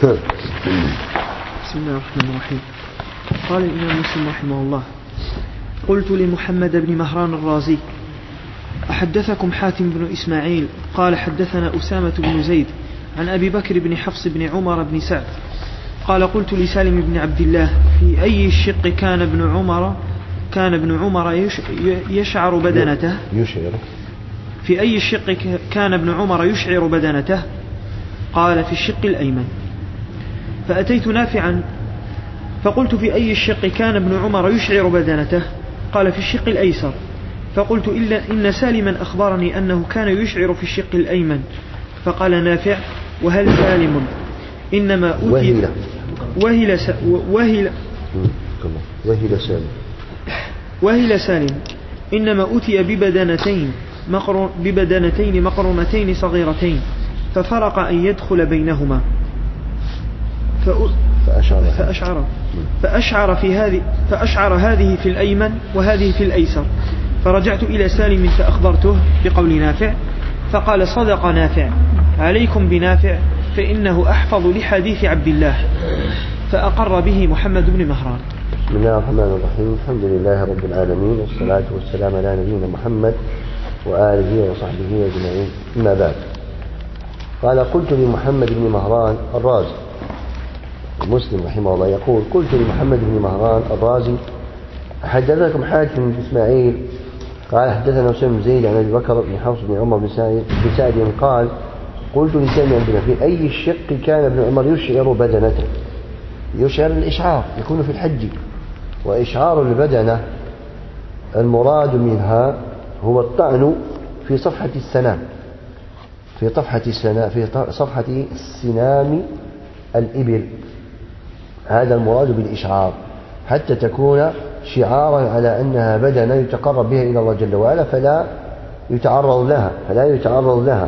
بسم الله الرحمن الرحيم. قال الإمام مسلم رحمه الله: قلت لمحمد بن مهران الرازي: أحدثكم حاتم بن إسماعيل قال حدثنا أسامة بن زيد عن أبي بكر بن حفص بن عمر بن سعد قال: قلت لسالم بن عبد الله: في أي الشق كان ابن عمر يشعر بدنته؟ في أي الشق كان ابن عمر يشعر بدنته؟ قال: في الشق الأيمن. فأتيت نافعا فقلت: في أي الشق كان ابن عمر يشعر بدنته؟ قال: في الشق الأيسر. فقلت: إن سالما أخبرني أنه كان يشعر في الشق الأيمن. فقال نافع: وهل سالم إنما أوتي وهل سالم إنما أوتي ببدنتين مقرونتين صغيرتين ففرق أن يدخل بينهما فأشعر هذه في الأيمن وهذه في الأيسر. فرجعت إلى سالم فأخبرته بقول نافع فقال: صدق نافع، عليكم بنافع فإنه أحفظ لحديث عبد الله. فأقر به محمد بن مهران. بسم الله الرحمن الرحيم. الحمد لله رب العالمين، والصلاة والسلام على نبينا محمد وآله وصحبه أجمعين، أما بعد. قال: قلت لمحمد بن مهران الرازي. مسلم رحمه الله يقول: قلت لمحمد بن مهران الرازي: حدثكم حاتم بن إسماعيل قال حدثنا أسامة بن زيد عن أبي بكر بن حفص بن عمر بن سعد قال: قلت لسالم عندنا: في أي الشق كان ابن عمر يشعر بدنته؟ يشعر الإشعار يكون في الحج، وإشعار البدنة المراد منها هو الطعن في صفحة السنام، في صفحة السنام الإبل. هذا المراد بالإشعار، حتى تكون شعارا على أنها بدنة يتقرب بها إلى الله جل وعلا، فلا يتعرض لها.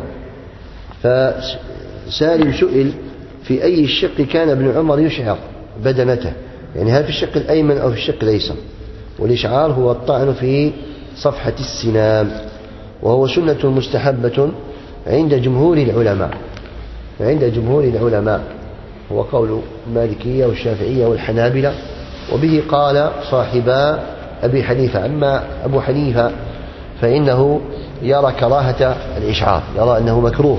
فسالم سئل: في أي الشق كان ابن عمر يشعر بدنته؟ يعني هل في الشق الأيمن أو في الشق الأيسر؟ والإشعار هو الطعن في صفحة السنام، وهو سنة مستحبة عند جمهور العلماء، هو قول المالكية والشافعية والحنابلة، وبه قال صاحبا أبي حنيفة. أما أبو حنيفة فإنه يرى كراهة الإشعار، يرى أنه مكروه،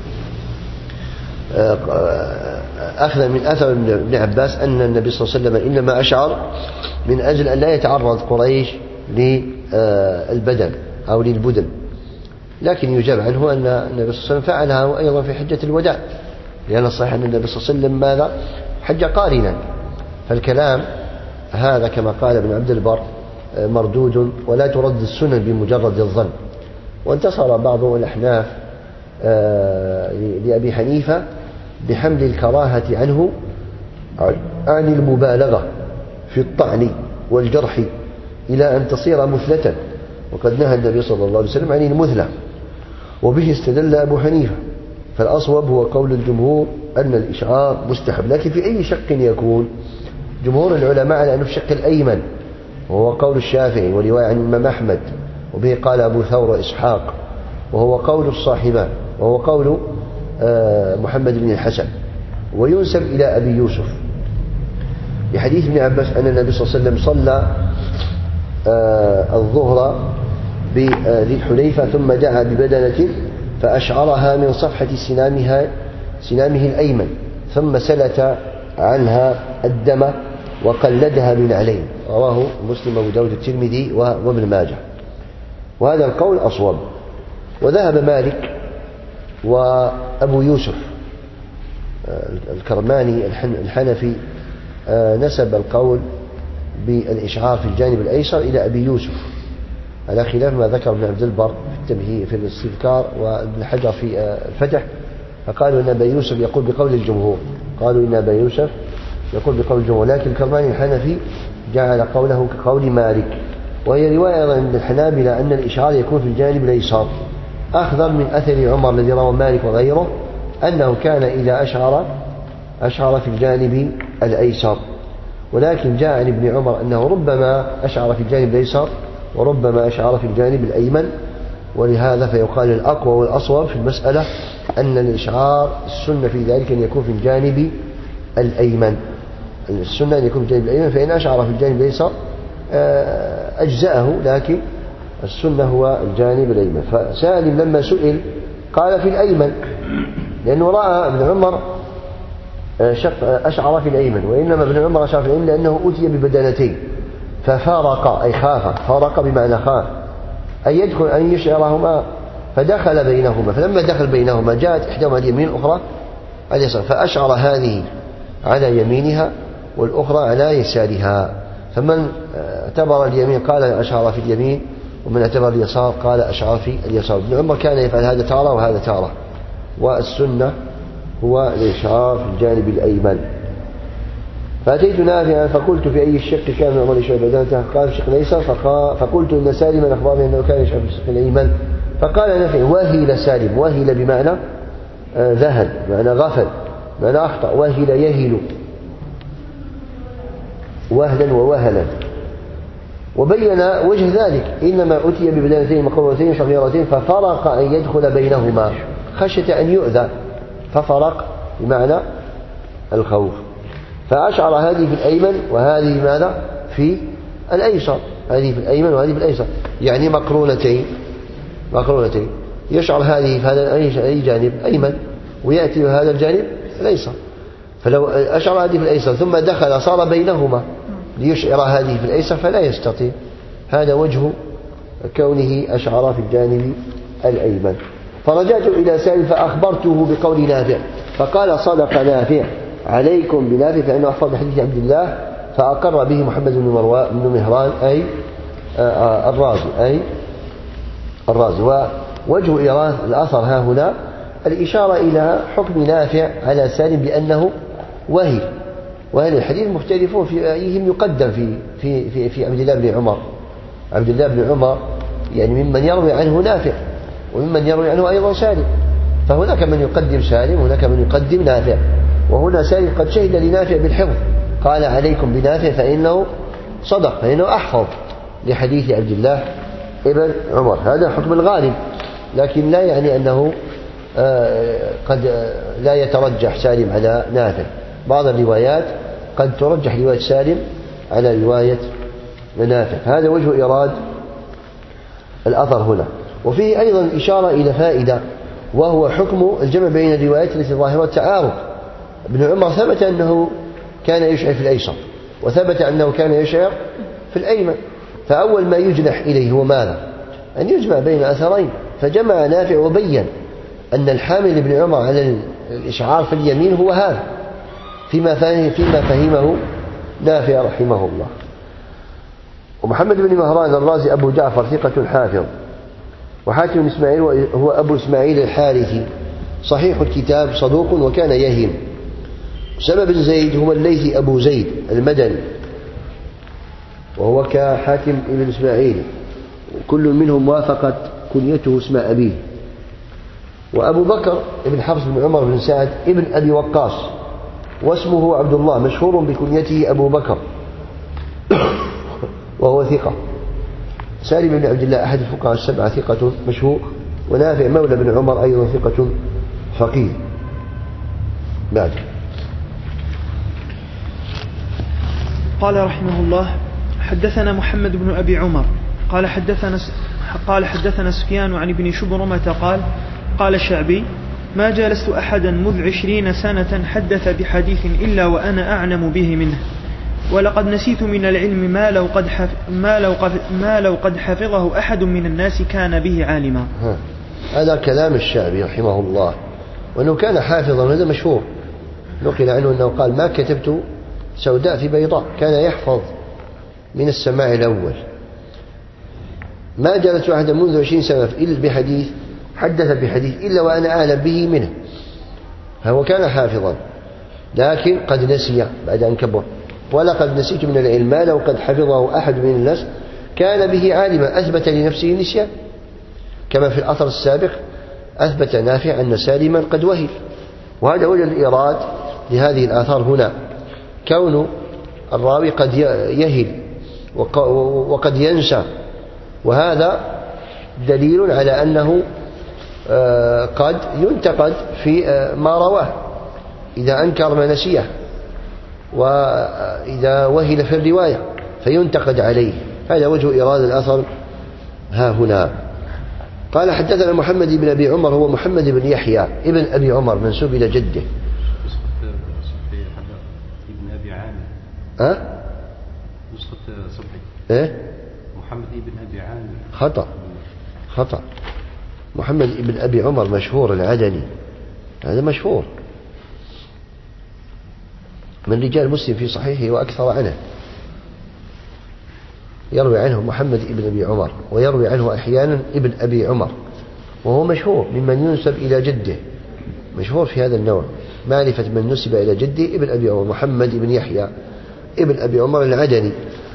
أخذا من أثر ابن عباس أن النبي صلى الله عليه وسلم إنما أشعر من أجل أن لا يتعرض قريش للبدن أو للبدن. لكن يجاب عنه أن النبي صلى الله عليه وسلم فعلها أيضا في حجة الوداع، لأن الصحيح أن النبي صلى الله عليه وسلم ماذا؟ حج قارنا. فالكلام هذا كما قال ابن عبد البر مردود، ولا ترد السنن بمجرد الظن. وانتصر بعض الأحناف لأبي حنيفة بحمل الكراهة عنه عن المبالغة في الطعن والجرح إلى أن تصير مثلة، وقد نهى النبي صلى الله عليه وسلم عن المثلة، وبه استدل أبو حنيفة. فالأصوب هو قول الجمهور أن الإشعار مستحب. لكن في أي شق يكون؟ جمهور العلماء على أنه في الشق الأيمن، وهو قول الشافعي ورواية عن الإمام أحمد، وبه قال أبو ثور وإسحاق، وهو قول الصاحبان، وهو قول محمد بن الحسن، وينسب إلى أبي يوسف بحديث ابن عباس أن النبي صلى الله عليه وسلم صلى الظهر بذي الحليفة ثم دعا ببدنة فأشعرها من صفحة سنامه الأيمن، ثم سلت عنها الدم وقلدها من عليه. رواه مسلم وابو داود الترمذي وابن ماجه. وهذا القول أصوب. وذهب مالك وأبو يوسف الكرماني الحنفي نسب القول بالإشعار في الجانب الأيسر إلى أبي يوسف، على خلاف ما ذكر ابن عبد البر في التمهيد في الاستذكار وابن حجر في الفتح، فقالوا إن أبي يوسف يقول بقول الجمهور، لكن الكرماني الحنفي جعل قوله كقول مالك. وهي رواية عند الحنابلة أن الإشعار يكون في الجانب الأيسر، أخذا من أثر عمر الذي رواه مالك وغيره أنه كان إذا أشعر في الجانب الأيسر. ولكن جاء عن ابن عمر أنه ربما أشعر في الجانب الأيسر وربما أشعر في الجانب الأيمن. ولهذا فيقال الأقوى والأصوب في المسألة أن الإشعار السنة في ذلك أن يكون في الجانب الأيمن. السنة أن يكون في الجانب الأيمن، فإن أشعر في الجانب الأيسر أجزأه، لكن السنة هو الجانب الأيمن. فسالم لما سئل قال في الأيمن، لأنه رأى ابن عمر أشعر في الأيمن، وإنما ابن عمر أشعر في الأيمن لأنه أتي ببدنتين ففارق، أي خاف، فارق بمعنى خاف أن يدخل أن يشعرهما، فدخل بينهما. فلما دخل بينهما جاءت إحداهما اليمين الأخرى على اليسار، فأشعر هذه على يمينها والأخرى على يسارها. فمن اعتبر اليمين قال أشعر في اليمين، ومن اعتبر اليسار قال أشعر في اليسار. ابن عمر كان يفعل هذا تارة وهذا تارة، والسنة هو الإشعار في الجانب الأيمن. فأتيت نافعا فقلت في أي الشق كان ابن عمر يشعر بدنته؟ قال في الشق الأيسر. فقلت إن سالما أخبرني أنه كان يشعر في الشق الأيمن. فقال نافع وهل سالم، وهل بمعنى ذهل، بمعنى غفل، بمعنى أخطأ، وهل يهل وهلا ووهلا. وبين وجه ذلك إنما أتي ببدنتين مقرونتين صغيرتين ففرق أن يدخل بينهما خشية أن يؤذى، ففرق بمعنى الخوف. فأشعر هذه في الأيمن وهذه ماذا في الأيسر، هذه في الأيمن وهذه في الأيسر، يعني مقرونتين يشعر هذه في هذا أي جانب أيمن ويأتي هذا الجانب الأيسر. فلو أشعر هذه في الأيسر ثم دخل صار بينهما ليشعر هذه في الأيسر فلا يستطيع. هذا وجه كونه أشعر في الجانب الأيمن. فرجعت إلى سالم فأخبرته بقول نافع، فقال صدق نافع، عليكم بنافع فإنه أحفظ حديث عبد الله. فأقر به محمد بن مهران أي الرازي. ووجه إيراد الأثر ها هنا الإشارة إلى حكم نافع على سالم بأنه وهي، وهذا الحديث مختلفون في أيهم يقدم في عبد الله بن عمر. عبد الله بن عمر يعني ممن يروي عنه نافع، وممن يروي عنه أيضا سالم، فهناك من يقدم سالم وهناك من يقدم نافع. وهنا سالم قد شهد لنافع بالحفظ، قال عليكم بنافع فإنه صدق، فإنه أحفظ لحديث عبد الله ابن عمر. هذا حكم الغالب، لكن لا يعني أنه قد لا يترجح سالم على نافع. بعض الروايات قد ترجح رواية سالم على رواية نافع. هذا وجه إيراد الأثر هنا. وفيه أيضا إشارة إلى فائدة، وهو حكم الجمع بين الروايات التي ظاهرة التعارض. ابن عمر ثبت أنه كان يشعر في الأيسر، وثبت أنه كان يشعر في الأيمن، فأول ما يجنح إليه هو ماذا؟ أن يجمع بين أثرين. فجمع نافع وبين أن الحامل ابن عمر على الإشعار في اليمين هو هذا، فيما فهمه نافع رحمه الله. ومحمد بن مهران الرازي أبو جعفر ثقة حافظ. وحاتم بن إسماعيل هو أبو إسماعيل الحارثي صحيح الكتاب صدوق وكان يهم. سبب زيد هو الليثي أبو زيد المدني، وهو كحاتم بن إسماعيل، كل منهم وافقت كنيته اسم أبيه. وأبو بكر ابن حفص بن عمر بن سعد ابن أبي وقاص، واسمه عبد الله، مشهور بكنيته أبو بكر وهو ثقة. سالم بن عبد الله أحد الفقهاء السبعة ثقة مشهور. ونافع مولى بن عمر أيضا ثقة فقيه. بعد قال رحمه الله حدثنا محمد بن أبي عمر قال حدثنا سفيان عن ابن شبرمة قال الشعبي ما جالست أحدا مذ 20 سنة حدث بحديث إلا وأنا أعلم به منه، ولقد نسيت من العلم ما لو قد حفظه أحد من الناس كان به عالما. هذا كلام الشعبي رحمه الله، وأنه كان حافظا، هذا مشهور. نقل عنه أنه قال ما كتبت سوداء في بيضاء، كان يحفظ من السماع الأول. ما جلست أحدا منذ 20 سنة إلا بحديث حدث بحديث إلا وأنا أعلم به منه. هو كان حافظا لكن قد نسي بعد أن كبر. ولقد نسيت من العلم ما لو قد حفظه أحد من الناس كان به عالما، أثبت لنفسه النسيان، كما في الأثر السابق أثبت نافع أن سالما قد وهي. وهذا وجه الإيراد لهذه الآثار هنا، كون الراوي قد يهل وقد ينسى، وهذا دليل على أنه قد ينتقد في ما رواه إذا أنكر ما نسيه، وإذا وهل في الرواية فينتقد عليه. هذا وجه إيراد الأثر ها هنا. قال حدثنا محمد بن أبي عمر هو محمد بن يحيى ابن أبي عمر منسوب إلى جده. ابن أبي عامر نسخة صبحي محمد بن أبي عامر خطأ محمد بن أبي عمر مشهور العدني، هذا مشهور من رجال مسلم في صحيحه وأكثر عنه، يروي عنه محمد بن أبي عمر ويروي عنه أحيانا ابن أبي عمر، وهو مشهور ممن ينسب إلى جده، مشهور في هذا النوع، معرفة من نسب إلى جده ابن أبي عمر محمد بن يحيى ابن أبي عمر العدني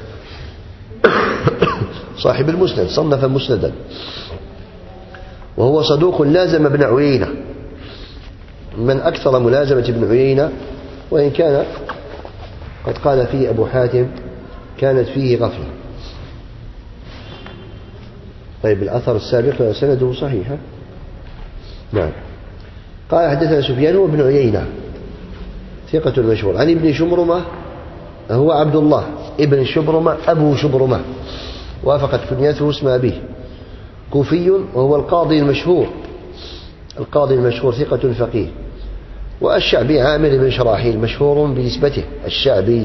صاحب المسند، صنف مسندا، وهو صدوق لازم ابن عيينة، من أكثر ملازمة ابن عيينة، وإن كان قد قال فيه أبو حاتم كانت فيه غفلة. طيب الأثر السابق سنده صحيح. نعم. قال حدثنا سفيان وابن عيينة ثقة مشهور عن ابن شبرمة هو عبد الله ابن شبرمة أبو شبرمة، وافقت كنيته اسم أبيه، كوفي وهو القاضي المشهور ثقة فقيه. والشعبي عامر بن شراحيل مشهور بنسبته الشعبي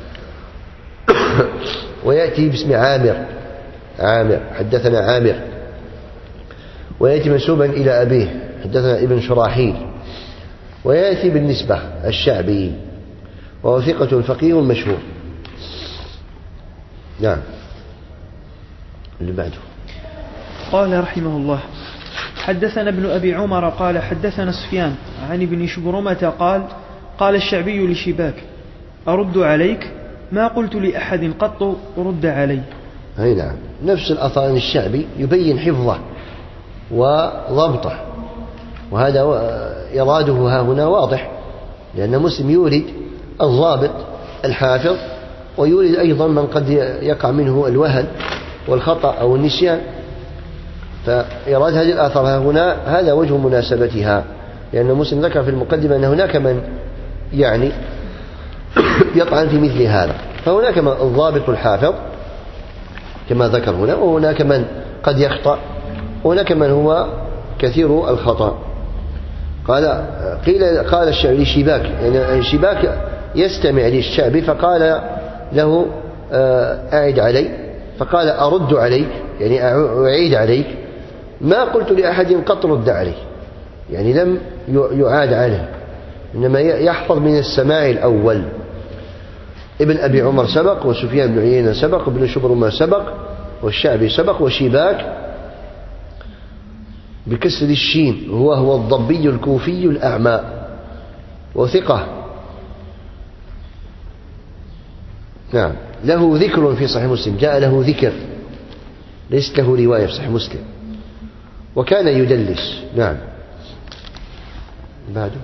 ويأتي باسم عامر حدثنا عامر، ويأتي منسوبا إلى أبيه حدثنا ابن شراحيل، ويأتي بالنسبة الشعبي، وهو ثقة فقيه مشهور. نعم. اللي بعده قال رحمه الله حدثنا ابن أبي عمر قال حدثنا سفيان عن ابن شبرمة قال الشعبي لشباك أرد عليك ما قلت لأحد قط رد علي. أي نعم، نفس الأثر الشعبي يبين حفظه وضبطه، وهذا إراده ها هنا واضح، لأن مسلم يورد الضابط الحافظ، ويورد أيضا من قد يقع منه الوهن والخطأ أو النسيان، فإيراد هذه الآثار ها هنا هذا وجه مناسبتها، لأن مسلم ذكر في المقدمة أن هناك من يعني يطعن في مثل هذا، فهناك من الضابط الحافظ كما ذكر هنا، وهناك من قد يخطأ، وهناك من هو كثير الخطأ. قال الشعبي شباك، يعني الشباك يستمع للشعبي فقال له أعد علي، فقال أرد عليك يعني أعيد عليك ما قلت لأحد قط رد عليه، يعني لم يعاد عنه، إنما يحفظ من السماع الأول. ابن أبي عمر سبق، وسفيان بن عيينة سبق، وابن شبرمة سبق، والشعبي سبق، وشباك بكسر الشين هو الضبي الكوفي الأعمى وثقة. نعم، له ذكر في صحيح مسلم، جاء له ذكر، ليست له رواية في صحيح مسلم، وكان يدلس. نعم. بعده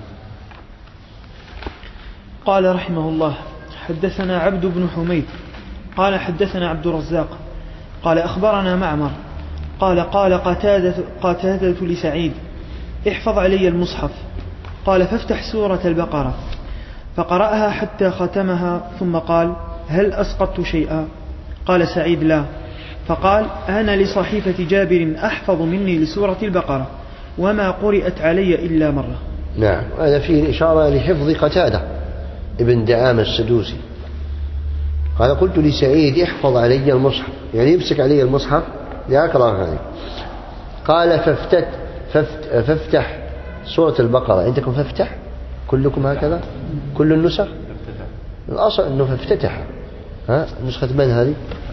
قال رحمه الله حدثنا عبد بن حميد قال حدثنا عبد الرزاق قال أخبرنا معمر قال قتادة لسعيد احفظ علي المصحف، قال فافتح سورة البقرة، فقرأها حتى ختمها، ثم قال هل أسقطت شيئا؟ قال سعيد لا، فقال أنا لصحيفة جابر أحفظ مني لسورة البقرة، وما قرأت علي إلا مرة. نعم، هذا فيه إشارة لحفظ قتادة ابن دعامة السدوسي. قال قلت لسعيد احفظ علي المصحف، يعني يمسك علي المصحف لأقرأ هذه. قال فافتح سورة البقرة، عندكم فافتح كلكم هكذا كل النسخ؟ الأصل أنه فافتتح. نسخة من هذه؟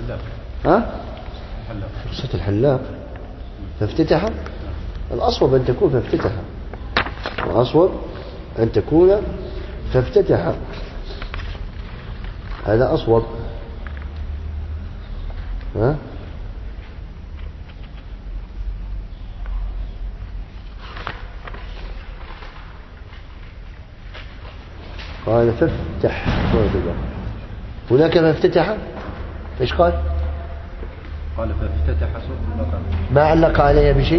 نسخة الحلاق فافتتح. الأصوب أن تكون فافتتح، الأصوب أن تكون فافتتح، هذا أصوب. قال فافتح سورة البقرة، هناك فافتتح ايش قال؟ قال فافتتح سورة البقرة، ما علق عليها بشيء.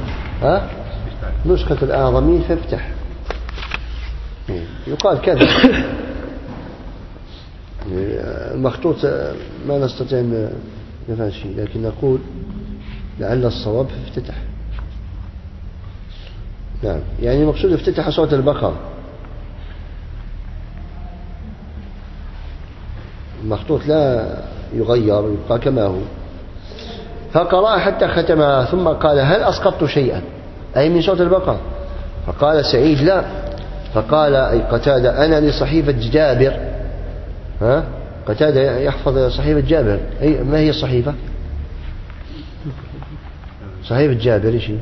نسخة الأعظمين فافتح، يقال كذا المخطوط ما نستطيع نفعل شيء، لكن نقول لعل الصواب في افتتح. نعم، يعني المقصود افتتح سورة البقرة. المخطوط لا يغير، يبقى كما هو. فقرأ حتى ختمها، ثم قال: هل أسقطت شيئا؟ أي من سورة البقرة. فقال سعيد: لا. فقال أي قتادة: أنا لصحيفة جابر. قتادة يحفظ صحيفة جابر. أي ما هي الصحيفة؟ صحيفة جابر إيش؟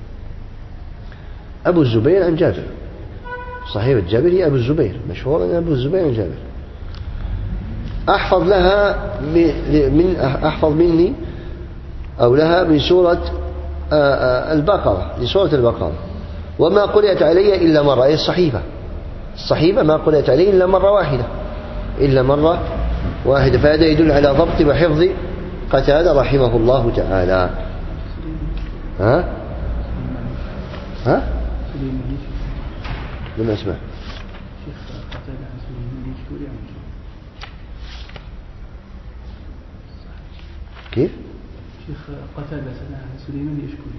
أبو الزبير عن جابر. صحيفة جابر هي أبو الزبير، مشهور أن أبو الزبير عن جابر. أحفظ لها أحفظ مني أو لها من سورة البقرة، لسورة البقرة. وما قرأت علي إلا مرة، أي الصحيفة ما قرأت علي إلا مرة واحدة. فهذا يدل على ضبط وحفظ قتادة رحمه الله تعالى. لم أسمع. كيف؟ شيخ قتادة سليمان يشكري.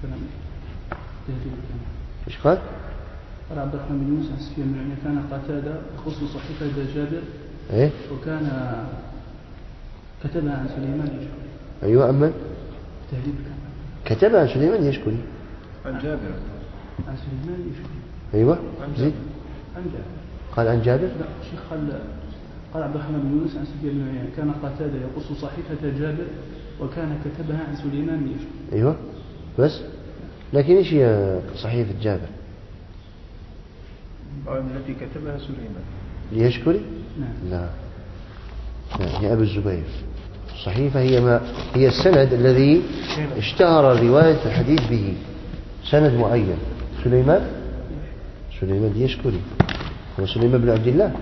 ايش قال؟ قال عبد الرحمن بن موسى السفيان يعني كان قتادة يخص صحيفة جابر، وكان كتبها عن سليمان يشكري. أيوة، أمن تهذيب كتبها عن سليمان يشكري. عن جابر عن سليمان يشكري. أيوة، زيد. عن جابر. قال عن جابر. لا شيخ قال عبد الرحمن بن يونس عن سفيان بن عيينة كان قتادة يقص صحيفة جابر وكان كتبها عن سليمان يشكري. أيوة بس، لكن إيش هي صحيفة جابر؟ التي كتبها سليمان يشكري؟ نعم. لا، هي أبو الزبير. الصحيفة هي السند الذي اشتهر رواية الحديث به، سند معين. سليمان يشكري، هو سليمان بن عبد الله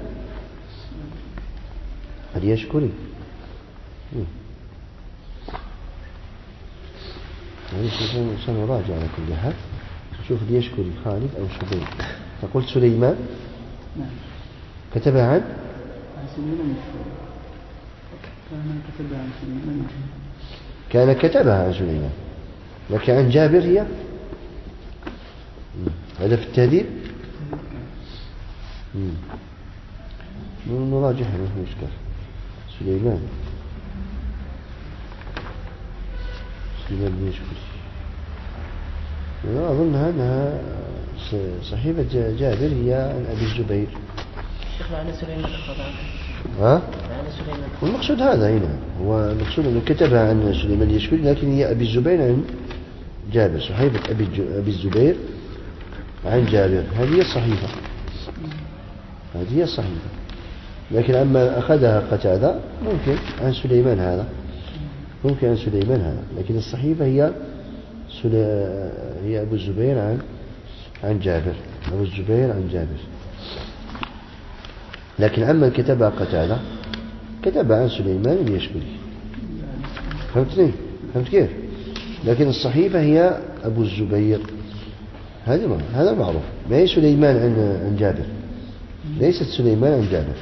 يشكري. سنراجع على كل حال، شوف يشكري خالد أو شبيب. فقلت سليمان كتبها عن سليمان. كان كتبها عن سليمان، لكن عن جابر هي هذا في التهذيب. نراجعها ما في مشكلة. سليمان بن يشكري. أنا أظن أنها صحيفة جابر هي عن أبي الزبير. شيخنا عن سليمان والمقصود هذا هنا، هو المقصود أنه كتبها عن سليمان يشكري، لكن هي أبي الزبير عن جابر. صحيفة أبي الزبير عن جابر، هذه هي الصحيفة. لكن أما أخذها قتادة ممكن عن سليمان هذا، لكن الصحيفة هي أبو الزبير عن جابر. لكن أما كتبها قتادة كتبها عن سليمان يشكري. فهمت كيف؟ لكن الصحيفة هي أبو الزبير، هذا معروف. ما هي سليمان عن جابر، ليست سليمان عن جابر.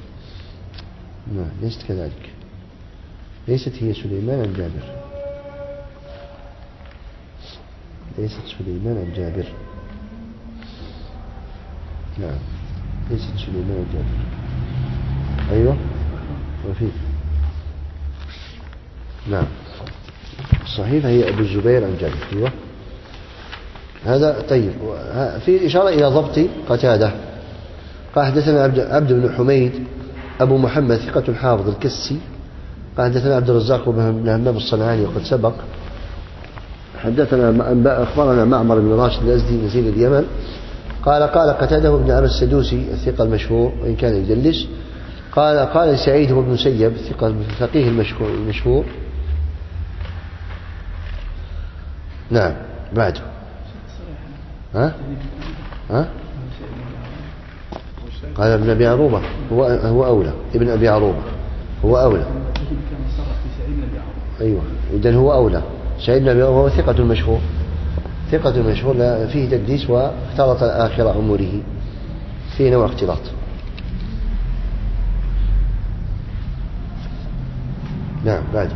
ليست كذلك، ليست هي سليمان عن جابر، نعم، ليست سليمان عن جابر. أيوة وفيه. نعم، الصحيفة هي أبو الزبير عن جابر. أيوة هذا طيب. في إشارة إلى ضبط قتادة. قال حدثنا عبد بن حميد أبو محمد ثقة حافظ الكسي. قال حدثنا عبد الرزاق بن همام الصنعاني وقد سبق. حدثنا أخبرنا معمر بن راشد الأزدي نزيل اليمن قال قتاده بن عبد السدوسي الثقة المشهور وإن كان يدلس. قال سعيد بن مسيب الثقة الفقيه المشهور. نعم، بعده قال ابن أبي عروبة هو أولى. ابن أبي عروبة هو أولى. أيوة، إذن هو أولى. سعيد بن أبي عروبة هو ثقة المشهور لا فيه تدليس واختلط آخر أموره، فيه نوع اختلاط. نعم بعد.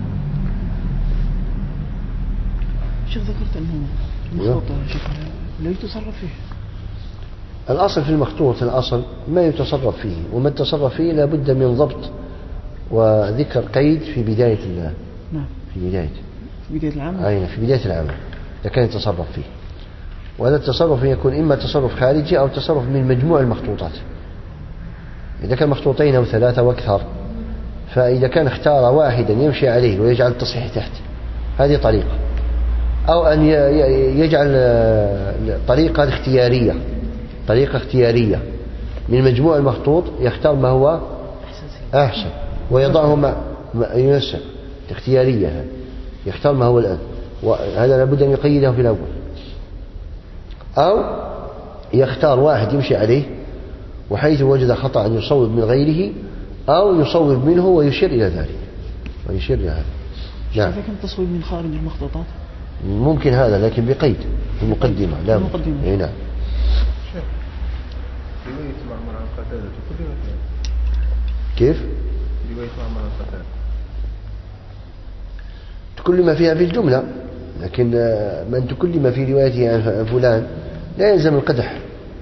شيخ ذكرت أنه المخطوطة لا يتصرف فيه. الأصل في المخطوط الأصل ما يتصرف فيه، وما يتصرف فيه لابد من ضبط وذكر قيد في بداية نعم. في بداية العمل. أين في بداية العمل إذا كان يتصرف فيه، وهذا التصرف يكون إما تصرف خارجي أو تصرف من مجموع المخطوطات. إذا كان مخطوطين أو ثلاثة وأكثر، فإذا كان اختار واحدا يمشي عليه ويجعل التصحيح تحت، هذه طريقة. أو أن يجعل طريقة اختيارية من مجموع المخطوط، يختار ما هو أحسن ويضعه ما ينسب اختيارية، يختار ما هو الآن، وهذا لابد أن يقيده في الأول. أو يختار واحد يمشي عليه، وحيث وجد خطأ أن يصوب من غيره أو يصوب منه ويشير إلى ذلك نعم. إذا كان تصويب من خارج المخطوطات ممكن هذا، لكن بقيد في المقدمة. لا المقدمة. نعم. رواية معمر عن قتادة كل ما فيها. كيف؟ رواية معمر عن قتادة كل ما فيها في الجملة، لكن من تكلم في روايته عن فلان لا يلزم القدح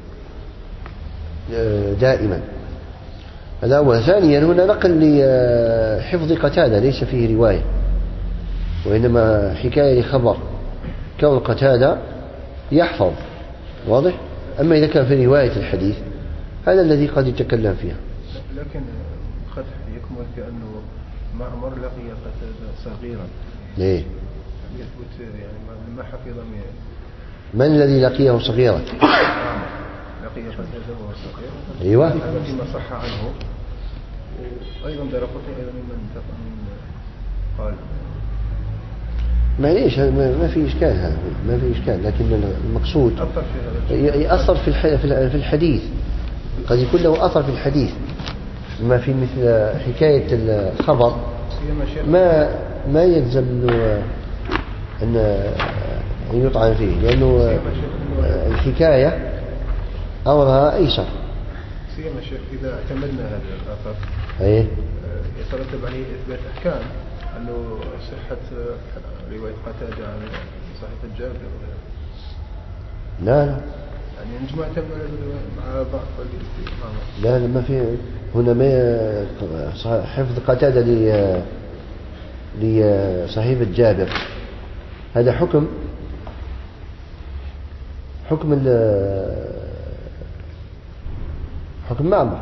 دائما. هذا أول. ثانيا هنا نقل لحفظ قتادة ليس فيه رواية، وإنما حكاية لخبر كون قتادة يحفظ، واضح. أما إذا كان في رواية الحديث هذا الذي قد يتكلم فيها. لكن قد يكمل بأنه معمر لقي قتادة صغيرا. ليه؟ يثبت يعني ما حفظ من الذي لقيه صغيرا؟ لقي قتادة وهو صغير. أيوة. هذا فيما صح عنه. وأيضا دارقطني أيضا من قال معليش ما في إشكال، هذا ما في إشكال، لكن المقصود يأثر في الحديث. قد يكون له أثر في الحديث، ما في مثل حكاية الخبر ما يلزم أن يطعن فيه، لأنه الحكاية أمرها أيسر. سيما شيخ إذا اعتمدنا هذا الأثر يترتب عليه إثبات أحكام، أنه صحة رواية قتادة عن صحيفة جابر. لا يعني نجمع مع ضعف لا ما في هنا ما حفظ قتادة لصحيفة جابر، هذا حكم معمر.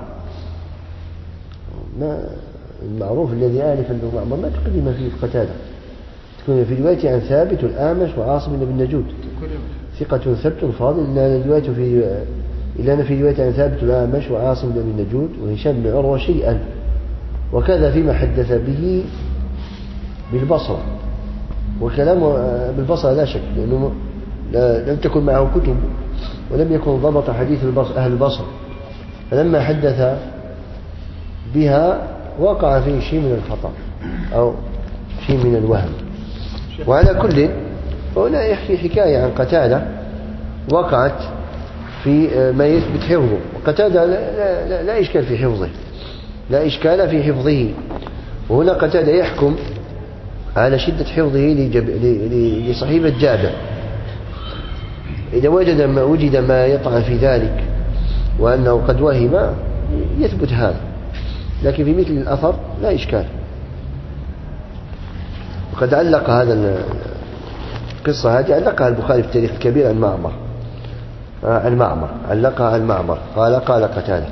ما المعروف الذي أعرف أنه معمر ما تقدم فيه قتادة، تكون في روايته عن ثابت والأعمش وعاصم بن نجود ثقة ثبت فاضل، إلا أن في روايته عن ثابت والأعمش وعاصم بن نجود وهشام بن عروة شيئا، وكذا فيما حدث به بالبصرة. وكلامه بالبصرة لا شك، لأنه لم تكن معه كتب ولم يكن ضبط حديث أهل البصرة، فلما حدث بها وقع فيه شيء من الخطأ أو شيء من الوهم. وعلى كل هنا يحكي حكاية عن قتادة وقعت في ما يثبت حفظه، وقتادة لا إشكال في حفظه، لا إشكال في حفظه. وهنا قتادة يحكم على شدة حفظه لصحيفة جابر. إذا وجد ما يطعن في ذلك وأنه قد وهم يثبت هذا، لكن في مثل الأثر لا إشكال. وقد علق هذا القصة هذه علقها البخاري في التاريخ الكبير عن معمر علقها عن معمر قال قتادة.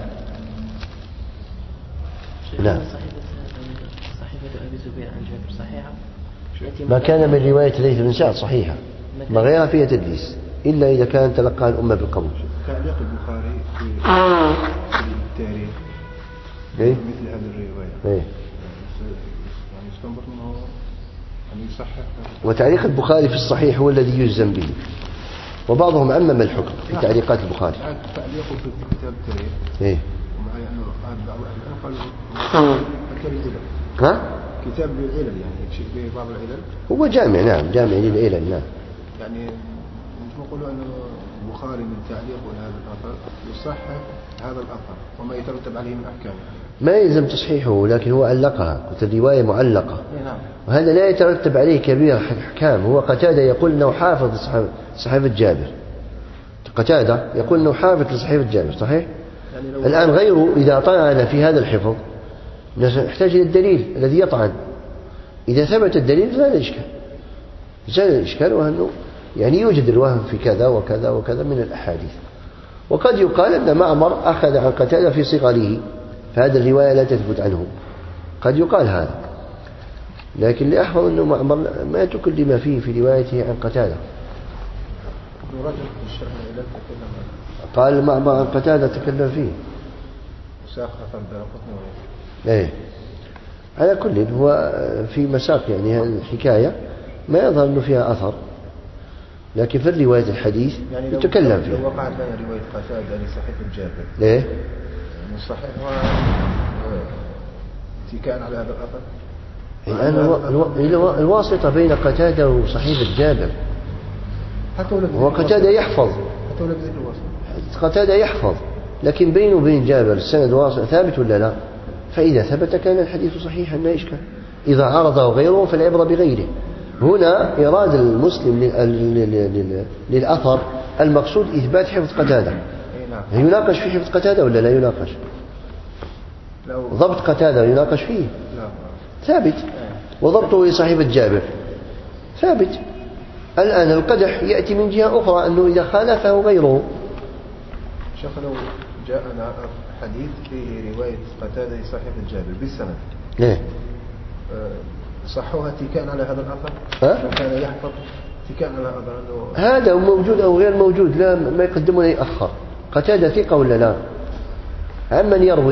نعم. صحيفة أبي زبير عن جابر صحيحة؟ ما كان من رواية ليث بن سعد صحيحة، ما غيرها فيها تدليس إلا إذا كان تلقاها الأمة بالقبول. تعليق البخاري في التاريخ مثل هذه الرواية يعني يستنبط منه أن يصحح. وتعليق البخاري في الصحيح هو الذي يجزم به، وبعضهم عمم الحكم في تعليقات البخاري. تعليقه في كتاب التاريخ ومعي أنه قال كتاب للعلل، يعني بعض العلل هو جامع. نعم جامع للعلل. نعم يعني شيخ يقولوا أن البخاري من تعليق هذا الأثر يصحح هذا الأثر وما يترتب عليه من أحكام. ما يلزم تصحيحه، لكن هو علقها، قلت الرواية معلقة. نعم. وهذا لا يترتب عليه كبير أحكام. هو قتادة يقول أنه حافظ صحيفة جابر. قتادة يقول أنه حافظ لصحيفة جابر، صحيح؟ يعني الآن غيره إذا طعن في هذا الحفظ نحتاج إلى الدليل الذي يطعن. إذا ثبت الدليل زال الإشكال. زال الإشكال، وأنه يعني يوجد الوهم في كذا وكذا وكذا من الأحاديث. وقد يقال أن معمر أخذ عن قتادة في صغره، فهذه الرواية لا تثبت عنه. قد يقال هذا، لكن اللي أحفظ أنه معمر ما تكلم فيه في روايته عن قتادة. قال معمر عن قتادة تكلم فيه. ايه على كل هو في مساق يعني هذه الحكاية ما يظهر أنه فيها أثر، لكن في الرواية الحديث يعني يتكلم فيها. لو وقعت لنا رواية قتادة لصحيفة جابر ليه؟ صحيح اتكاء على هذا الأثر. الآن الواسطة بين قتادة وصحيفة جابر. هو قتادة يحفظ، قتادة يحفظ، لكن بينه وبين جابر السند واسط ثابت ولا لا؟ فإذا ثبت كان الحديث صحيحا لا إشكال. إذا عرضه غيره فالعبرة بغيره. هنا إرادة المسلم للأثر المقصود إثبات حفظ قتادة. يناقش في حفظ قتادة ولا لا يناقش؟ ضبط قتادة يناقش فيه ثابت، وضبطه لصحيفة جابر ثابت. الآن القدح يأتي من جهة أخرى، أنه إذا خالفه غيره. شيخ لو جاءنا حديث فيه رواية قتادة لصحيفة جابر بالسند، ليه؟ صحوها اتكاء على هذا الأثر؟ لو كان يحفظ اتكاء على هذا هذا موجود أو غير موجود، لا ما يقدمون يأخر. قتادة ثقة ولا لا؟ عمن يروي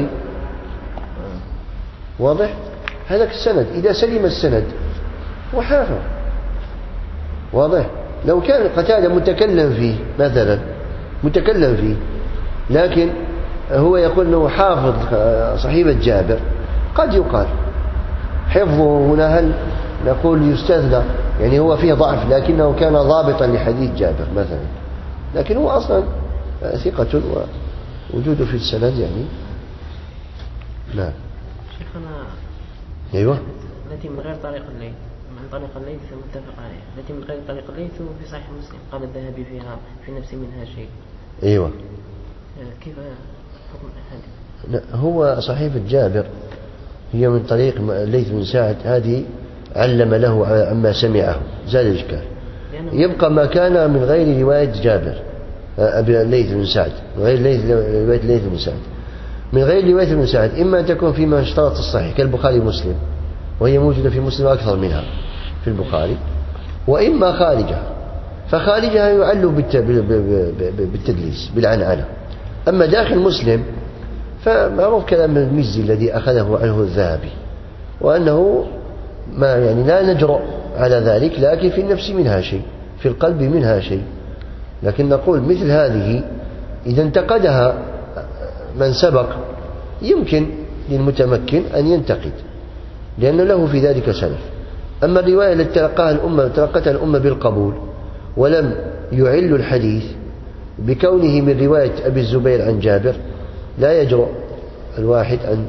واضح؟ هذاك السند إذا سلم السند وحافظ واضح. لو كان قتادة متكلم فيه مثلا متكلم فيه، لكن هو يقول أنه حافظ صحيفة جابر، قد يقال حفظه هنا هل نقول يستثنى، يعني هو فيه ضعف لكنه كان ضابطا لحديث جابر مثلا، لكن هو أصلا ثقة ووجوده في السند يعني. نعم. شيخنا أيوة. التي من غير طريق الليث، من طريق الليث متفق عليه، التي من غير طريق الليث في صحيح مسلم قال الذهبي فيها في نفس منها شيء. أيوة. كيف حكم هذا؟ لا هو صحيفة جابر هي من طريق الليث بن سعد، هذه علم له عما سمعه زال الإشكال. يبقى ما كان من غير رواية جابر أبي الليث بن سعد، من غير رواية الليث بن سعد، من غير رواية ابن سعد إما أن تكون فيما اشترط الصحيح كالبخاري ومسلم، وهي موجودة في مسلم أكثر منها في البخاري، وإما خارجها، فخارجها يعل بالتدليس بالعنعنة. أما داخل مسلم فمعروف كلام المزي الذي أخذه عنه الذهبي، وأنه ما يعني لا نجرؤ على ذلك، لكن في النفس منها شيء، في القلب منها شيء. لكن نقول مثل هذه إذا انتقدها من سبق يمكن للمتمكن أن ينتقد، لأن له في ذلك سلف. أما الرواية التي تلقتها الأمة بالقبول ولم يعل الحديث بكونه من رواية أبي الزبير عن جابر، لا يجرؤ الواحد أن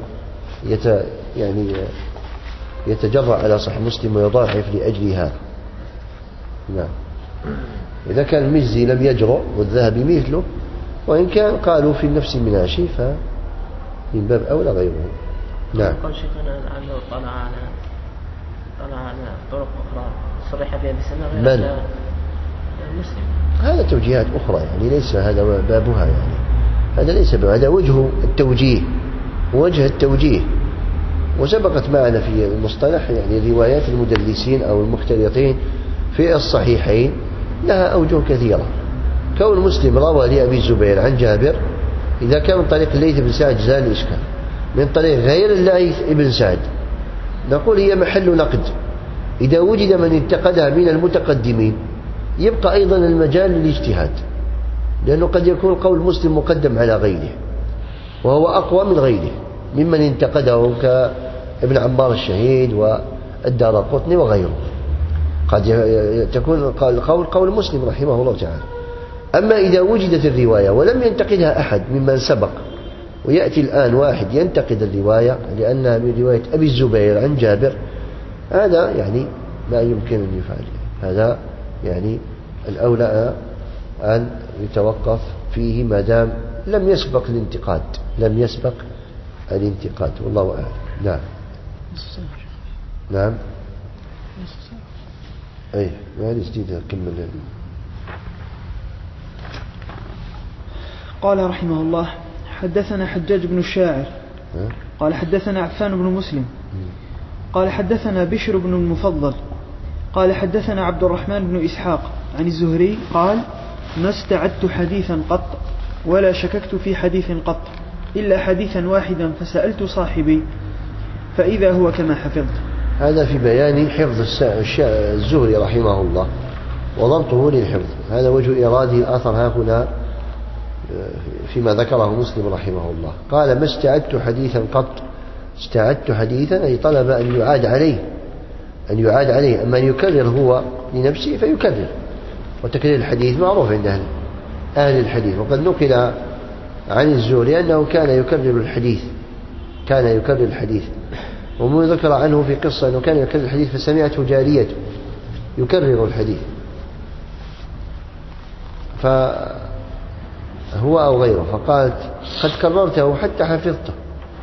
يتجرأ على صحيح مسلم ويضاعف لأجل هذا. نعم. إذا كان المزي لم يجرؤ والذهبي مثله، وإن كان قالوا في النفس منها شيء فمن باب أولى غيره. نعم. قال شيخنا لعله طلع على طرق أخرى صرح بها بسنة غير مسلم. هذا توجيهات أخرى يعني ليس هذا بابها، يعني هذا ليس بابها، هذا وجه التوجيه. وسبقت معنا في المصطلح يعني روايات المدلسين أو المختلطين في الصحيحين لها أوجه كثيرة. كون مسلم روى لأبي الزبير عن جابر إذا كان من طريق الليث بن سعد زال الإشكال، من طريق غير الليث بن سعد نقول هي محل نقد. إذا وجد من انتقدها من المتقدمين يبقى أيضا المجال للاجتهاد، لأنه قد يكون قول مسلم مقدم على غيره وهو أقوى من غيره ممن انتقده كابن عمار الشهيد والدارقطني وغيره. قد تكون قول مسلم رحمه الله تعالى، أما إذا وجدت الرواية ولم ينتقدها أحد ممن سبق، ويأتي الآن واحد ينتقد الرواية لأنها من رواية أبي الزبير عن جابر، هذا يعني لا يمكن أن يفعل. هذا يعني الأولى أن يتوقف فيه ما دام لم يسبق الانتقاد، لم يسبق الانتقاد، والله أعلم. نعم. نعم. أي ما نستيد كمل. قال رحمه الله: حدثنا حجاج بن الشاعر قال حدثنا عفان بن مسلم قال حدثنا بشر بن المفضل قال حدثنا عبد الرحمن بن إسحاق عن الزهري قال: ما استعدت حديثا قط ولا شككت في حديث قط إلا حديثا واحدا فسألت صاحبي فإذا هو كما حفظت. هذا في بيان حفظ الزهري رحمه الله وضبطه للحفظ. هذا وجه إراده الآثر ها هنا فيما ذكره مسلم رحمه الله. قال: ما استعدت حديثا قط. استعدت حديثا أي طلب أن يعاد عليه، أن يعاد عليه. أما أن يكرر هو لنفسه فيكرر، وتكرير الحديث معروف عند أهل الحديث. وقد نقل عن الزهري أنه كان يكرر الحديث، كان يكرر الحديث. ومن ذكر عنه في قصة أنه كان يكرر الحديث فسمعته جاريته يكرر الحديث، فهو أو غيره، فقالت: قد كررته حتى حفظته.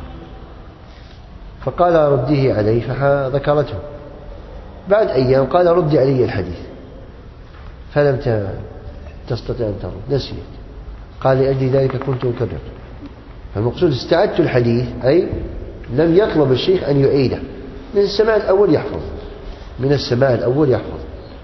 فقال: رديه علي، فذكرته. بعد أيام قال: ردي علي الحديث، فلم تستطع أن ترد، نسيت. قال: لأجل ذلك كنت أكرر. فالمقصود استعدت الحديث أي لم يطلب الشيخ أن يعيده، من السماع الأول يحفظ، من السماع الأول يحفظ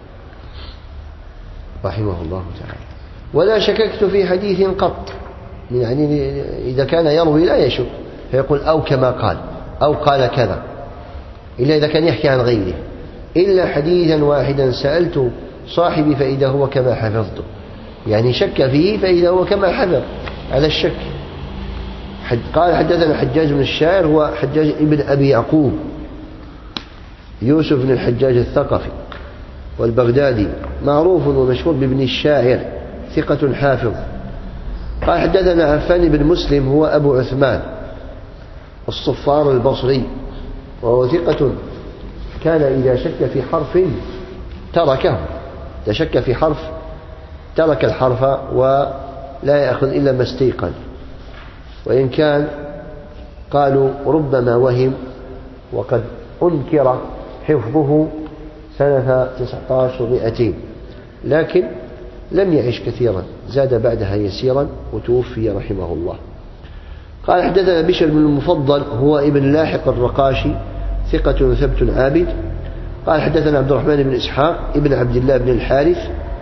رحمه الله تعالى. ولا شككت في حديث قط، يعني إذا كان يروي لا يشك فيقول: أو كما قال، أو قال كذا، إلا إذا كان يحكي عن غيره. إلا حديثا واحدا سألت صاحبي فإذا هو كما حفظته، يعني شك فيه فإذا هو كما حفظ على الشك. قال: حدثنا حجاج بن الشاعر، هو حجاج ابن أبي يعقوب يوسف بن الحجاج الثقفي والبغدادي، معروف ومشهور بابن الشاعر، ثقة حافظ. قال: حدثنا عفان بن مسلم، هو أبو عثمان الصفار البصري، وهو ثقة كان إذا شك في حرف تركه، إذا شك في حرف ترك الحرف ولا يأخذ إلا ما استيقن، وإن كان قالوا ربما وهم، وقد أنكر حفظه سنة 19 و200، لكن لم يعش كثيرا، زاد بعدها يسيرا وتوفي رحمه الله. قال: حدثنا بشر بن المفضل، هو ابن لاحق الرقاشي، ثقة ثبت عابد. قال: حدثنا عبد الرحمن بن إسحاق ابن عبد الله بن الحارث،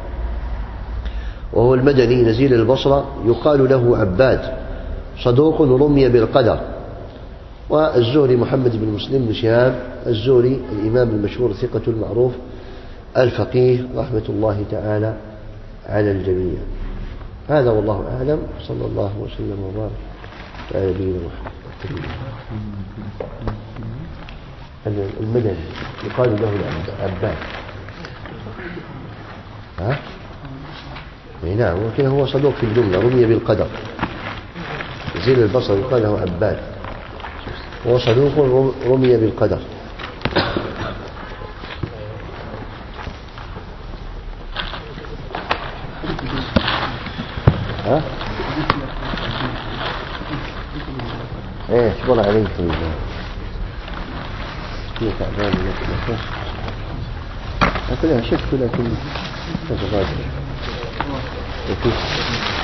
وهو المدني نزيل البصرة، يقال له عباد، صدوق رمي بالقدر. والزهري محمد بن مسلم بن شهاب الزهري الإمام المشهور، ثقة المعروف الفقيه، رحمة الله تعالى على الجميع. هذا والله أعلم، صلى الله وسلم وبارك على نبينا محمد. المدني يقال له عباد. نعم، ولكن هو صدوق في الجملة، رمي بالقدر، نزيل البصر يقال له عباد، هو صدوق رمي بالقدر. ايه شكرا عليك كيف تعبان لك كلها شك، لكن تتغادر